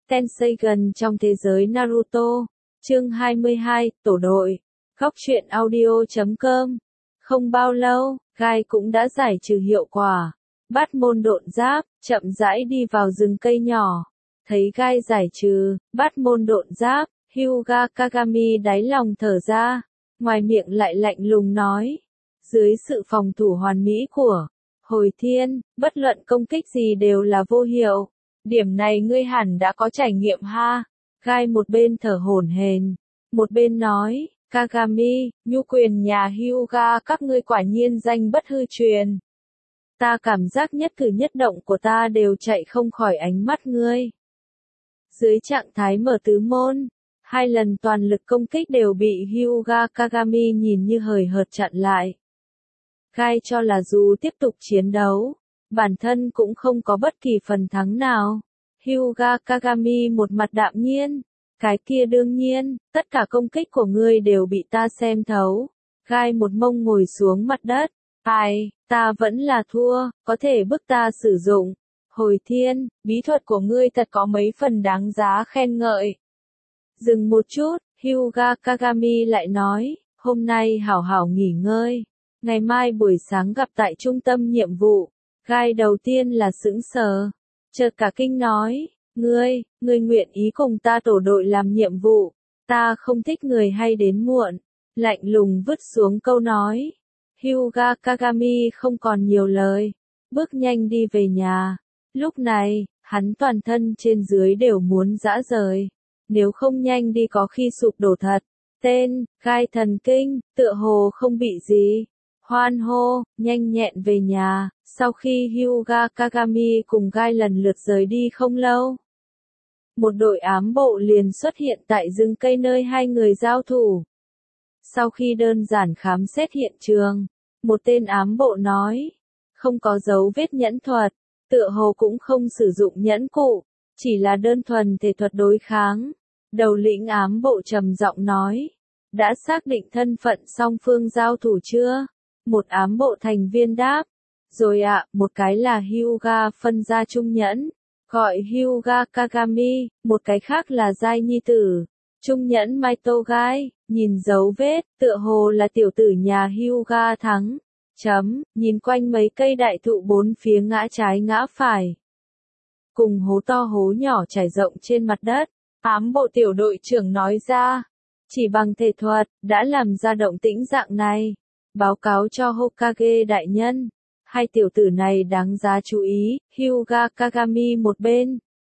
Tenseigan trong thế giới Naruto. Chương 22, Tổ đội. Góc truyện audio.com. Không bao lâu, Gai cũng đã giải trừ hiệu quả. Bát môn độn giáp, chậm rãi đi vào rừng cây nhỏ. Thấy Gai giải trừ, bát môn độn giáp, Hyuga Kagami đáy lòng thở ra. Ngoài miệng lại lạnh lùng nói. Dưới sự phòng thủ hoàn mỹ của Hồi Thiên, bất luận công kích gì đều là vô hiệu. Điểm này ngươi hẳn đã có trải nghiệm ha. Gai một bên thở hổn hển, một bên nói, Kagami, nhu quyền nhà Hyuga các ngươi quả nhiên danh bất hư truyền. Ta cảm giác nhất cử nhất động của ta đều chạy không khỏi ánh mắt ngươi. Dưới trạng thái mở tứ môn, 2 lần toàn lực công kích đều bị Hyuga Kagami nhìn như hời hợt chặn lại. Gai cho là dù tiếp tục chiến đấu, bản thân cũng không có bất kỳ phần thắng nào. Hyuga Kagami một mặt đạm nhiên, cái kia đương nhiên, tất cả công kích của ngươi đều bị ta xem thấu. Gai một mông ngồi xuống mặt đất, ai, ta vẫn là thua, có thể bức ta sử dụng. Hồi Thiên, bí thuật của ngươi thật có mấy phần đáng giá khen ngợi. Dừng một chút, Hyuga Kagami lại nói, hôm nay hảo hảo nghỉ ngơi. Ngày mai buổi sáng gặp tại trung tâm nhiệm vụ. Gai đầu tiên là sững sờ. Chợt cả kinh nói, ngươi nguyện ý cùng ta tổ đội làm nhiệm vụ. Ta không thích người hay đến muộn. Lạnh lùng vứt xuống câu nói. Hyuga Kagami không còn nhiều lời. Bước nhanh đi về nhà. Lúc này, hắn toàn thân trên dưới đều muốn rã rời. Nếu không nhanh đi có khi sụp đổ thật. Tên, Gai thần kinh, tựa hồ không bị gì. Hoan hô, nhanh nhẹn về nhà, sau khi Hyuga Kagami cùng Gai lần lượt rời đi không lâu. Một đội ám bộ liền xuất hiện tại rừng cây nơi 2 người giao thủ. Sau khi đơn giản khám xét hiện trường, một tên ám bộ nói, không có dấu vết nhẫn thuật, tựa hồ cũng không sử dụng nhẫn cụ, chỉ là đơn thuần thể thuật đối kháng. Đầu lĩnh ám bộ trầm giọng nói, đã xác định thân phận song phương giao thủ chưa? Một ám bộ thành viên đáp, rồi ạ, một cái là Hyuga phân gia trung nhẫn, gọi Hyuga Kagami, một cái khác là giai nhi tử, trung nhẫn Maito Gai, nhìn dấu vết, tựa hồ là tiểu tử nhà Hyuga thắng, nhìn quanh mấy cây đại thụ bốn phía ngã trái ngã phải. Cùng hố to hố nhỏ trải rộng trên mặt đất, ám bộ tiểu đội trưởng nói ra, chỉ bằng thể thuật, đã làm ra động tĩnh dạng này. Báo cáo cho Hokage đại nhân. 2 tiểu tử này đáng giá chú ý, Hyuga Kagami một bên.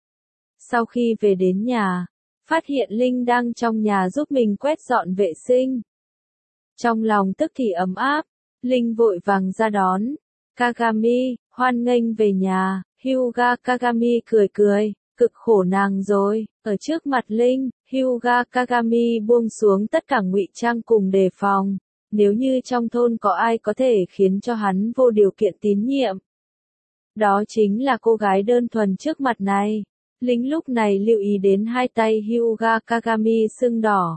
Sau khi về đến nhà, phát hiện Linh đang trong nhà giúp mình quét dọn vệ sinh. Trong lòng tức thì ấm áp, Linh vội vàng ra đón. Kagami, hoan nghênh về nhà. Hyuga Kagami cười cười, cực khổ nàng rồi. Ở trước mặt Linh, Hyuga Kagami buông xuống tất cả ngụy trang cùng đề phòng. Nếu như trong thôn có ai có thể khiến cho hắn vô điều kiện tín nhiệm. Đó chính là cô gái đơn thuần trước mặt này. Linh lúc này lưu ý đến 2 tay Hyuga Kagami sưng đỏ.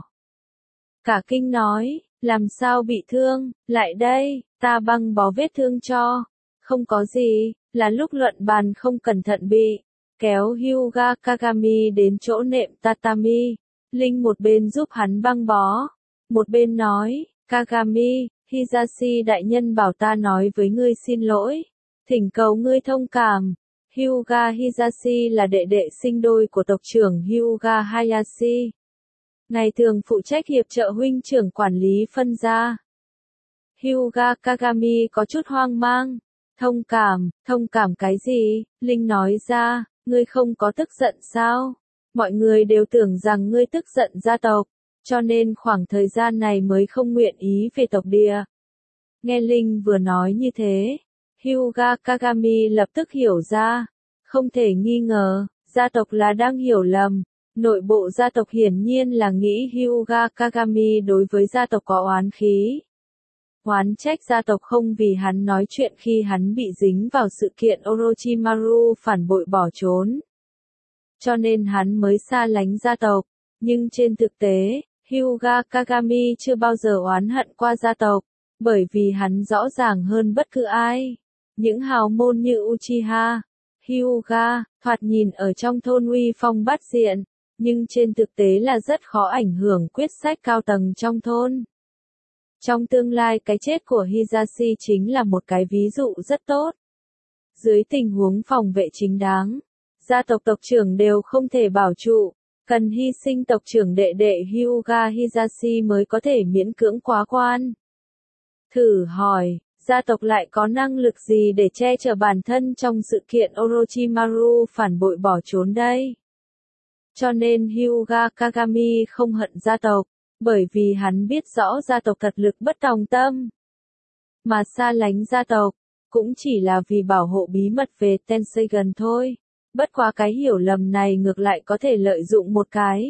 Cả kinh nói, làm sao bị thương, lại đây, ta băng bó vết thương cho. Không có gì, là lúc luận bàn không cẩn thận bị. Kéo Hyuga Kagami đến chỗ nệm tatami. Linh một bên giúp hắn băng bó, một bên nói, Kagami, Hisashi đại nhân bảo ta nói với ngươi xin lỗi, thỉnh cầu ngươi thông cảm. Hyuga Hisashi là đệ đệ sinh đôi của tộc trưởng Hyuga Hayashi. Ngày thường phụ trách hiệp trợ huynh trưởng quản lý phân gia. Hyuga Kagami có chút hoang mang. Thông cảm cái gì? Linh nói ra, ngươi không có tức giận sao? Mọi người đều tưởng rằng ngươi tức giận gia tộc. Cho nên khoảng thời gian này mới không nguyện ý về tộc địa. Nghe Linh vừa nói như thế, Hyuga Kagami lập tức hiểu ra. Không thể nghi ngờ, gia tộc là đang hiểu lầm. Nội bộ gia tộc hiển nhiên là nghĩ Hyuga Kagami đối với gia tộc có oán khí. Oán trách gia tộc không vì hắn nói chuyện khi hắn bị dính vào sự kiện Orochimaru phản bội bỏ trốn. Cho nên hắn mới xa lánh gia tộc. Nhưng trên thực tế, Hyuga Kagami chưa bao giờ oán hận qua gia tộc, bởi vì hắn rõ ràng hơn bất cứ ai. Những hào môn như Uchiha, Hyuga, thoạt nhìn ở trong thôn uy phong bát diện, nhưng trên thực tế là rất khó ảnh hưởng quyết sách cao tầng trong thôn. Trong tương lai cái chết của Hisashi chính là một cái ví dụ rất tốt. Dưới tình huống phòng vệ chính đáng, gia tộc tộc trưởng đều không thể bảo trụ, cần hy sinh tộc trưởng đệ đệ Hyuga Hisashi mới có thể miễn cưỡng quá quan. Thử hỏi, gia tộc lại có năng lực gì để che chở bản thân trong sự kiện Orochimaru phản bội bỏ trốn đây? Cho nên Hyuga Kagami không hận gia tộc, bởi vì hắn biết rõ gia tộc thật lực bất tòng tâm. Mà xa lánh gia tộc, cũng chỉ là vì bảo hộ bí mật về Tenseigan thôi. Bất quá cái hiểu lầm này ngược lại có thể lợi dụng một cái.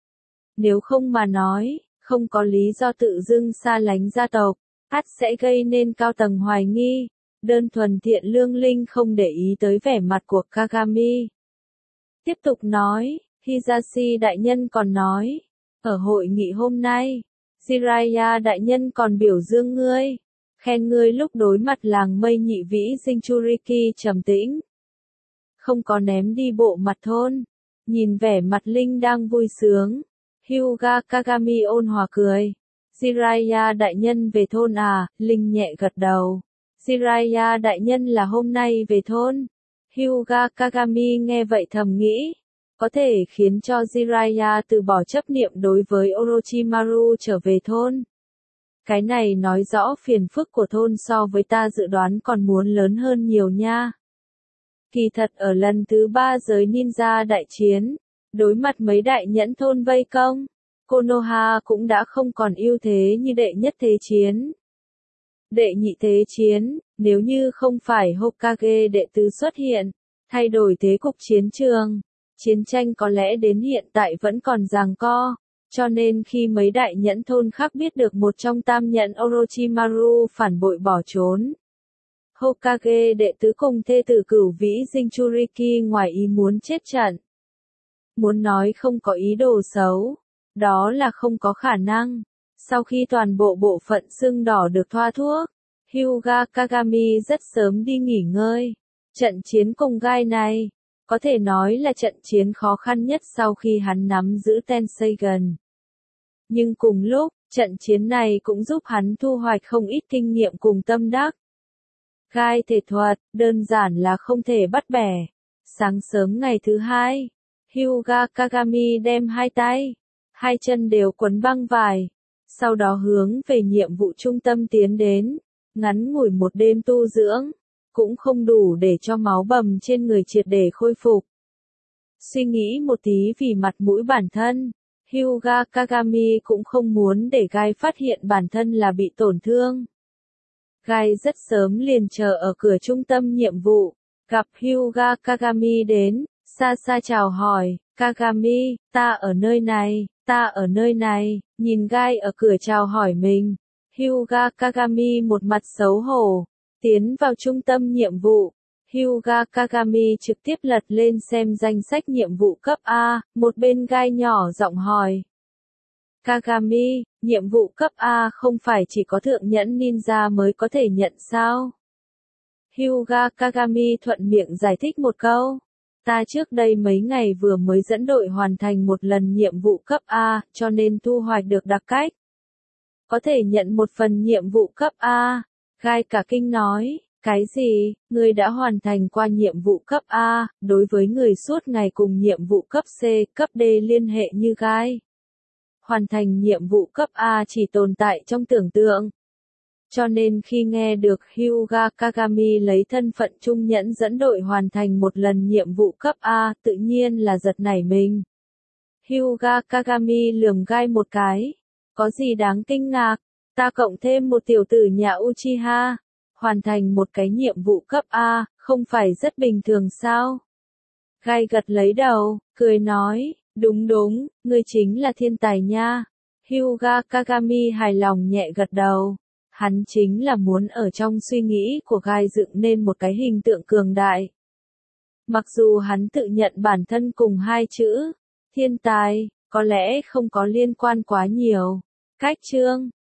Nếu không mà nói, không có lý do tự dưng xa lánh gia tộc, ắt sẽ gây nên cao tầng hoài nghi, đơn thuần thiện lương linh không để ý tới vẻ mặt của Kagami. Tiếp tục nói, Hisashi đại nhân còn nói, ở hội nghị hôm nay, Jiraiya đại nhân còn biểu dương ngươi, khen ngươi lúc đối mặt làng mây nhị vĩ Jinchuriki trầm tĩnh. Không có ném đi bộ mặt thôn, nhìn vẻ mặt Linh đang vui sướng, Hyuga Kagami ôn hòa cười. Jiraiya đại nhân về thôn à, Linh nhẹ gật đầu. Jiraiya đại nhân là hôm nay về thôn. Hyuga Kagami nghe vậy thầm nghĩ, có thể khiến cho Jiraiya từ bỏ chấp niệm đối với Orochimaru trở về thôn. Cái này nói rõ phiền phức của thôn so với ta dự đoán còn muốn lớn hơn nhiều nha. Kỳ thật ở lần thứ 3 giới ninja đại chiến, đối mặt mấy đại nhẫn thôn vây công, Konoha cũng đã không còn ưu thế như đệ nhất thế chiến. Đệ nhị thế chiến, nếu như không phải Hokage đệ tứ xuất hiện, thay đổi thế cục chiến trường, chiến tranh có lẽ đến hiện tại vẫn còn giằng co, cho nên khi mấy đại nhẫn thôn khác biết được một trong tam nhẫn Orochimaru phản bội bỏ trốn, Hokage đệ tứ cùng thê tử cửu vĩ Jinchuriki ngoài ý muốn chết trận. Muốn nói không có ý đồ xấu, đó là không có khả năng. Sau khi toàn bộ bộ phận xương đỏ được thoa thuốc, Hyuga Kagami rất sớm đi nghỉ ngơi. Trận chiến cùng gai này, có thể nói là trận chiến khó khăn nhất sau khi hắn nắm giữ Tenseigan. Nhưng cùng lúc, trận chiến này cũng giúp hắn thu hoạch không ít kinh nghiệm cùng tâm đắc. Gai thể thuật, đơn giản là không thể bắt bẻ. Sáng sớm ngày thứ hai, Hyuga Kagami đem hai tay, hai chân đều quấn băng vải, sau đó hướng về nhiệm vụ trung tâm tiến đến, ngắn ngủi một đêm tu dưỡng, cũng không đủ để cho máu bầm trên người triệt để khôi phục. Suy nghĩ một tí vì mặt mũi bản thân, Hyuga Kagami cũng không muốn để Gai phát hiện bản thân là bị tổn thương. Gai rất sớm liền chờ ở cửa trung tâm nhiệm vụ, gặp Hyuga Kagami đến, xa xa chào hỏi, Kagami, ta ở nơi này, nhìn Gai ở cửa chào hỏi mình. Hyuga Kagami một mặt xấu hổ, tiến vào trung tâm nhiệm vụ. Hyuga Kagami trực tiếp lật lên xem danh sách nhiệm vụ cấp A, một bên Gai nhỏ giọng hỏi. Kagami, nhiệm vụ cấp A không phải chỉ có thượng nhẫn ninja mới có thể nhận sao? Hyuga Kagami thuận miệng giải thích một câu. Ta trước đây mấy ngày vừa mới dẫn đội hoàn thành một lần nhiệm vụ cấp A, cho nên thu hoạch được đặc cách. Có thể nhận một phần nhiệm vụ cấp A. Gai cả kinh nói, cái gì, ngươi đã hoàn thành qua nhiệm vụ cấp A, đối với người suốt ngày cùng nhiệm vụ cấp C, cấp D liên hệ như Gai. Hoàn thành nhiệm vụ cấp A chỉ tồn tại trong tưởng tượng. Cho nên khi nghe được Hyuga Kagami lấy thân phận trung nhẫn dẫn đội hoàn thành một lần nhiệm vụ cấp A, tự nhiên là giật nảy mình. Hyuga Kagami lườm Gai một cái. Có gì đáng kinh ngạc, ta cộng thêm một tiểu tử nhà Uchiha, hoàn thành một cái nhiệm vụ cấp A, không phải rất bình thường sao? Gai gật lấy đầu, cười nói, đúng, ngươi chính là thiên tài nha. Hyuga Kagami hài lòng nhẹ gật đầu. Hắn chính là muốn ở trong suy nghĩ của Gai dựng nên một cái hình tượng cường đại. Mặc dù hắn tự nhận bản thân cùng hai chữ, thiên tài, có lẽ không có liên quan quá nhiều. Cách chương